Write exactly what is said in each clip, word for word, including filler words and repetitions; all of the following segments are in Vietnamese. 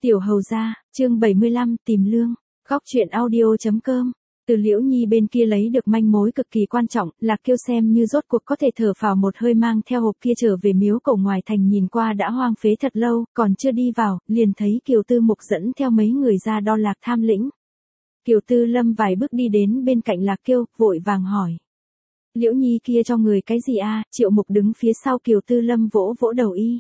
Tiểu hầu gia, chương bảy mươi lăm, tìm lương. Góc truyện audio.com. Từ Liễu Nhi bên kia lấy được manh mối cực kỳ quan trọng, Lạc Kiêu xem như rốt cuộc có thể thở phào một hơi mang theo hộp kia trở về miếu cổ ngoài thành, nhìn qua đã hoang phế thật lâu, còn chưa đi vào, liền thấy Kiều Tư Mục dẫn theo mấy người ra đo Lạc Tham Lĩnh. Kiều Tư Lâm vài bước đi đến bên cạnh Lạc Kiêu, vội vàng hỏi. Liễu Nhi kia cho người cái gì a? Triệu Mục đứng phía sau Kiều Tư Lâm vỗ vỗ đầu y.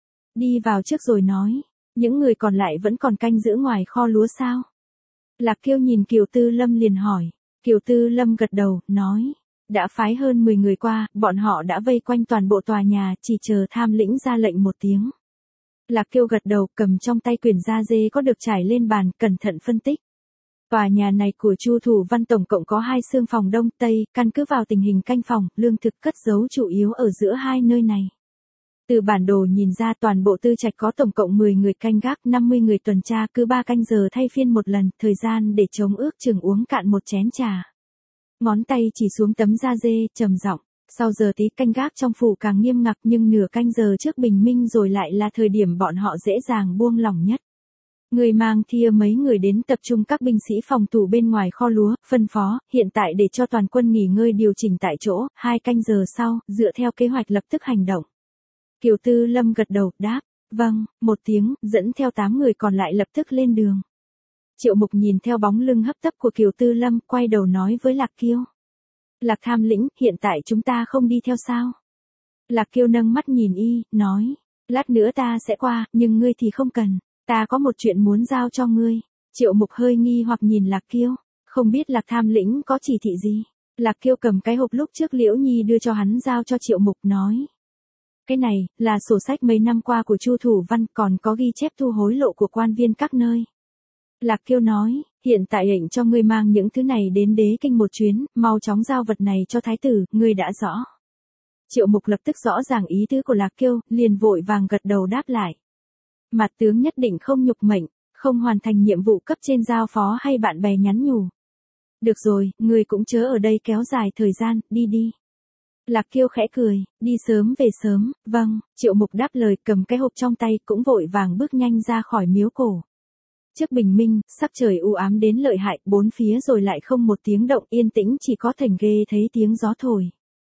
Đi vào trước rồi nói. Những người còn lại vẫn còn canh giữ ngoài kho lúa sao? Lạc Kiêu nhìn Kiều Tư Lâm liền hỏi. Kiều Tư Lâm gật đầu, nói. Đã phái hơn mười người qua, bọn họ đã vây quanh toàn bộ tòa nhà, chỉ chờ Tham Lĩnh ra lệnh một tiếng. Lạc Kiêu gật đầu, cầm trong tay quyển da dê có được trải lên bàn, cẩn thận phân tích. Tòa nhà này của Chu Thủ Văn tổng cộng có hai xương phòng đông tây, căn cứ vào tình hình canh phòng, lương thực cất giấu chủ yếu ở giữa hai nơi này. Từ bản đồ nhìn ra toàn bộ tư trạch có tổng cộng mười người canh gác, năm mươi người tuần tra, cứ ba canh giờ thay phiên một lần, thời gian để chống ước chừng uống cạn một chén trà. Ngón tay chỉ xuống tấm da dê, trầm giọng, sau giờ tí canh gác trong phủ càng nghiêm ngặt, nhưng nửa canh giờ trước bình minh rồi lại là thời điểm bọn họ dễ dàng buông lỏng nhất. Người mang thia mấy người đến tập trung các binh sĩ phòng thủ bên ngoài kho lúa, phân phó, hiện tại để cho toàn quân nghỉ ngơi điều chỉnh tại chỗ, hai canh giờ sau, dựa theo kế hoạch lập tức hành động. Kiều Tư Lâm gật đầu, đáp, vâng, một tiếng, dẫn theo tám người còn lại lập tức lên đường. Triệu Mục nhìn theo bóng lưng hấp tấp của Kiều Tư Lâm, quay đầu nói với Lạc Kiêu. Lạc Tham Lĩnh, hiện tại chúng ta không đi theo sao? Lạc Kiêu nâng mắt nhìn y, nói, lát nữa ta sẽ qua, nhưng ngươi thì không cần, ta có một chuyện muốn giao cho ngươi. Triệu Mục hơi nghi hoặc nhìn Lạc Kiêu, không biết Lạc Tham Lĩnh có chỉ thị gì. Lạc Kiêu cầm cái hộp lúc trước Liễu Nhi đưa cho hắn giao cho Triệu Mục, nói. Cái này, là sổ sách mấy năm qua của Chu Thủ Văn, còn có ghi chép thu hối lộ của quan viên các nơi. Lạc Kiêu nói, hiện tại lệnh cho ngươi mang những thứ này đến đế kinh một chuyến, mau chóng giao vật này cho thái tử, ngươi đã rõ. Triệu Mục lập tức rõ ràng ý tứ của Lạc Kiêu, liền vội vàng gật đầu đáp lại. Mặt tướng nhất định không nhục mệnh, không hoàn thành nhiệm vụ cấp trên giao phó hay bạn bè nhắn nhủ. Được rồi, ngươi cũng chớ ở đây kéo dài thời gian, đi đi. Lạc Kiêu khẽ cười, đi sớm về sớm, vâng, Triệu Mục đáp lời, cầm cái hộp trong tay, cũng vội vàng bước nhanh ra khỏi miếu cổ. Trước bình minh, sắc trời u ám đến lợi hại, bốn phía rồi lại không một tiếng động, yên tĩnh, chỉ có thềm ghê thấy tiếng gió thổi.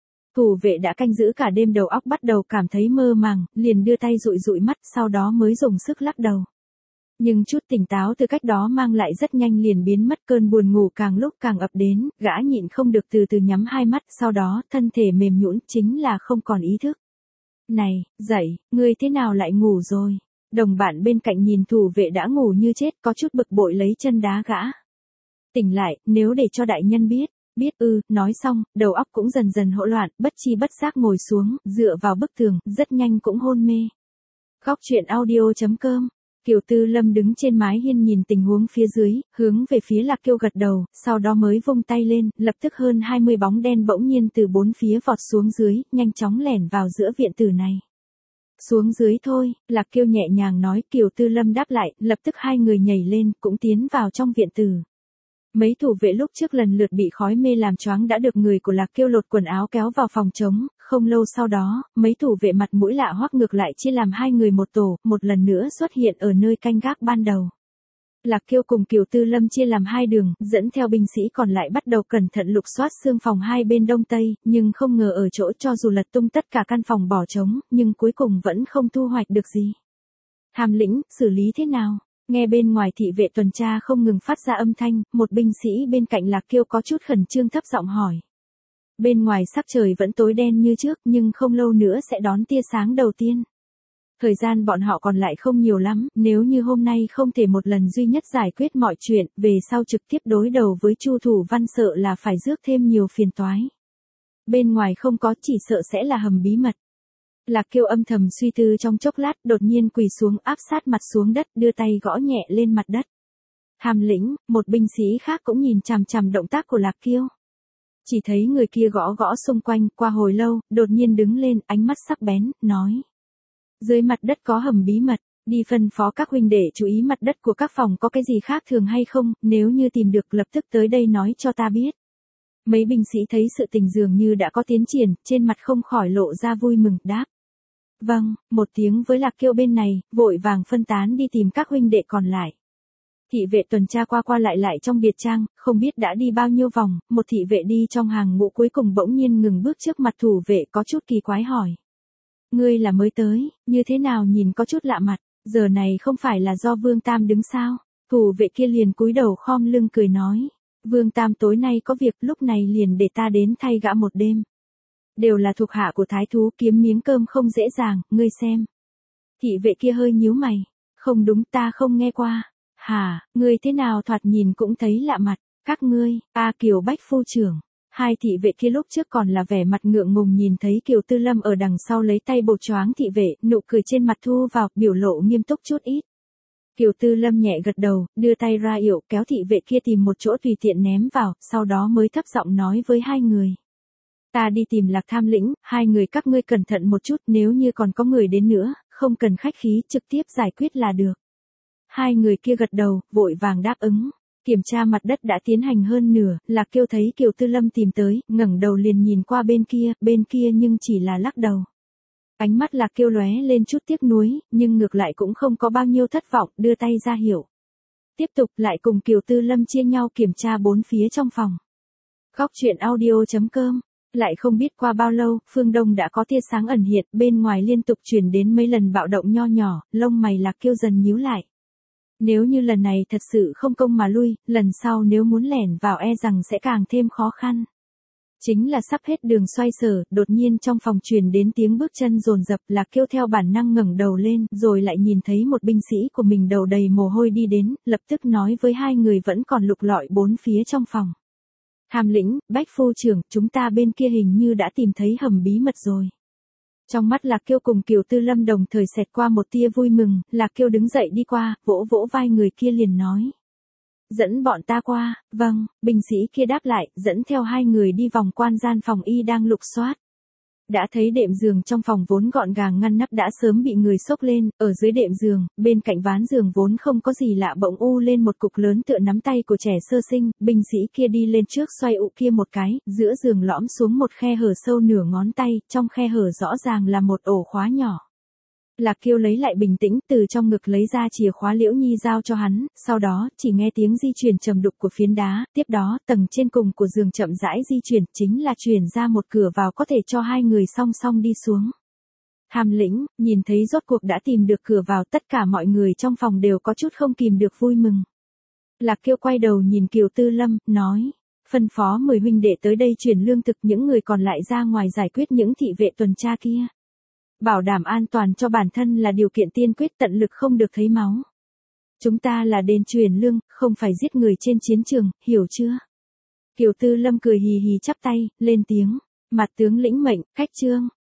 Thủ vệ đã canh giữ cả đêm, đầu óc bắt đầu cảm thấy mơ màng, liền đưa tay dụi dụi mắt, sau đó mới dùng sức lắc đầu. Nhưng chút tỉnh táo từ cách đó mang lại rất nhanh liền biến mất, cơn buồn ngủ càng lúc càng ập đến, gã nhịn không được từ từ nhắm hai mắt, sau đó thân thể mềm nhũn, chính là không còn ý thức. Này, dậy, ngươi thế nào lại ngủ rồi? Đồng bạn bên cạnh nhìn thủ vệ đã ngủ như chết, có chút bực bội lấy chân đá gã. Tỉnh lại, nếu để cho đại nhân biết, biết ư, nói xong, đầu óc cũng dần dần hỗn loạn, bất chi bất giác ngồi xuống, dựa vào bức tường, rất nhanh cũng hôn mê. Góc truyện audio.com. Kiều Tư Lâm đứng trên mái hiên nhìn tình huống phía dưới, hướng về phía Lạc Kiêu gật đầu, sau đó mới vung tay lên, lập tức hơn hai mươi bóng đen bỗng nhiên từ bốn phía vọt xuống dưới, nhanh chóng lẻn vào giữa viện tử này. Xuống dưới thôi, Lạc Kiêu nhẹ nhàng nói. Kiều Tư Lâm đáp lại, lập tức hai người nhảy lên, cũng tiến vào trong viện tử. Mấy thủ vệ lúc trước lần lượt bị khói mê làm choáng đã được người của Lạc Kiêu lột quần áo kéo vào phòng trống, không lâu sau đó, mấy thủ vệ mặt mũi lạ hoắc ngược lại chia làm hai người một tổ, một lần nữa xuất hiện ở nơi canh gác ban đầu. Lạc Kiêu cùng Kiều Tư Lâm chia làm hai đường, dẫn theo binh sĩ còn lại bắt đầu cẩn thận lục soát xương phòng hai bên đông tây, nhưng không ngờ ở chỗ cho dù lật tung tất cả căn phòng bỏ trống, nhưng cuối cùng vẫn không thu hoạch được gì. Tham Lĩnh, xử lý thế nào? Nghe bên ngoài thị vệ tuần tra không ngừng phát ra âm thanh, một binh sĩ bên cạnh Lạc Kiêu có chút khẩn trương thấp giọng hỏi. Bên ngoài sắc trời vẫn tối đen như trước, nhưng không lâu nữa sẽ đón tia sáng đầu tiên. Thời gian bọn họ còn lại không nhiều lắm, nếu như hôm nay không thể một lần duy nhất giải quyết mọi chuyện, về sau trực tiếp đối đầu với Chu Thủ Văn sợ là phải rước thêm nhiều phiền toái. Bên ngoài không có, chỉ sợ sẽ là hầm bí mật. Lạc Kiêu âm thầm suy tư trong chốc lát, đột nhiên quỳ xuống áp sát mặt xuống đất, đưa tay gõ nhẹ lên mặt đất. Tham Lĩnh, một binh sĩ khác cũng nhìn chằm chằm động tác của Lạc Kiêu. Chỉ thấy người kia gõ gõ xung quanh, qua hồi lâu, đột nhiên đứng lên, ánh mắt sắc bén, nói. Dưới mặt đất có hầm bí mật, đi phân phó các huynh đệ chú ý mặt đất của các phòng có cái gì khác thường hay không, nếu như tìm được lập tức tới đây nói cho ta biết. Mấy binh sĩ thấy sự tình dường như đã có tiến triển, trên mặt không khỏi lộ ra vui mừng, đáp. Vâng, một tiếng với Lạc Kiêu bên này, vội vàng phân tán đi tìm các huynh đệ còn lại. Thị vệ tuần tra qua qua lại lại trong biệt trang, không biết đã đi bao nhiêu vòng, một thị vệ đi trong hàng ngũ cuối cùng bỗng nhiên ngừng bước trước mặt thủ vệ có chút kỳ quái hỏi. Ngươi là mới tới, như thế nào nhìn có chút lạ mặt, giờ này không phải là do Vương Tam đứng sao? Thủ vệ kia liền cúi đầu khom lưng cười nói. Vương Tam tối nay có việc, lúc này liền để ta đến thay gã một đêm. Đều là thuộc hạ của thái thú, kiếm miếng cơm không dễ dàng, ngươi xem. Thị vệ kia hơi nhíu mày. Không đúng, ta không nghe qua. Hả, ngươi thế nào thoạt nhìn cũng thấy lạ mặt. Các ngươi, A Kiều Bách phu trưởng. Hai thị vệ kia lúc trước còn là vẻ mặt ngượng ngùng nhìn thấy Kiều Tư Lâm ở đằng sau lấy tay bột choáng thị vệ, nụ cười trên mặt thu vào, biểu lộ nghiêm túc chút ít. Kiều Tư Lâm nhẹ gật đầu, đưa tay ra yểu kéo thị vệ kia tìm một chỗ tùy tiện ném vào, sau đó mới thấp giọng nói với hai người. Ta đi tìm Lạc Tham lĩnh, hai người các ngươi cẩn thận một chút, nếu như còn có người đến nữa, không cần khách khí, trực tiếp giải quyết là được. Hai người kia gật đầu, vội vàng đáp ứng. Kiểm tra mặt đất đã tiến hành hơn nửa, Lạc Kiêu thấy Kiều Tư Lâm tìm tới, ngẩng đầu liền nhìn qua bên kia, bên kia nhưng chỉ là lắc đầu. Ánh mắt Lạc Kiêu lóe lên chút tiếc nuối, nhưng ngược lại cũng không có bao nhiêu thất vọng, đưa tay ra hiệu. Tiếp tục lại cùng Kiều Tư Lâm chia nhau kiểm tra bốn phía trong phòng. Góc truyện audio chấm com. Lại không biết qua bao lâu, phương đông đã có tia sáng ẩn hiện, bên ngoài liên tục truyền đến mấy lần bạo động nho nhỏ, lông mày Lạc Kiêu dần nhíu lại. Nếu như lần này thật sự không công mà lui, lần sau nếu muốn lẻn vào e rằng sẽ càng thêm khó khăn. Chính là sắp hết đường xoay sở, đột nhiên trong phòng truyền đến tiếng bước chân dồn dập, Lạc Kiêu theo bản năng ngẩng đầu lên, rồi lại nhìn thấy một binh sĩ của mình đầu đầy mồ hôi đi đến, lập tức nói với hai người vẫn còn lục lọi bốn phía trong phòng. Tham lĩnh, Bách phu trưởng, chúng ta bên kia hình như đã tìm thấy hầm bí mật rồi. Trong mắt Lạc Kiêu cùng Kiều Tư Lâm đồng thời xẹt qua một tia vui mừng, Lạc Kiêu đứng dậy đi qua, vỗ vỗ vai người kia liền nói. Dẫn bọn ta qua, vâng, binh sĩ kia đáp lại, dẫn theo hai người đi vòng quan gian phòng y đang lục soát. Đã thấy đệm giường trong phòng vốn gọn gàng ngăn nắp đã sớm bị người xốc lên, ở dưới đệm giường, bên cạnh ván giường vốn không có gì lạ bỗng u lên một cục lớn tựa nắm tay của trẻ sơ sinh, binh sĩ kia đi lên trước xoay ụ kia một cái, giữa giường lõm xuống một khe hở sâu nửa ngón tay, trong khe hở rõ ràng là một ổ khóa nhỏ. Lạc Kiêu lấy lại bình tĩnh, từ trong ngực lấy ra chìa khóa Liễu Nhi giao cho hắn, sau đó, chỉ nghe tiếng di chuyển trầm đục của phiến đá, tiếp đó, tầng trên cùng của giường chậm rãi di chuyển, chính là chuyển ra một cửa vào có thể cho hai người song song đi xuống. Tham lĩnh, nhìn thấy rốt cuộc đã tìm được cửa vào, tất cả mọi người trong phòng đều có chút không kìm được vui mừng. Lạc Kiêu quay đầu nhìn Kiều Tư Lâm, nói, phân phó mười huynh đệ tới đây chuyển lương thực, những người còn lại ra ngoài giải quyết những thị vệ tuần tra kia. Bảo đảm an toàn cho bản thân là điều kiện tiên quyết, tận lực không được thấy máu. Chúng ta là đến truyền lương, không phải giết người trên chiến trường, hiểu chưa? Kiều Tư Lâm cười hì hì chắp tay, lên tiếng. Mặt tướng lĩnh mệnh, cách chương.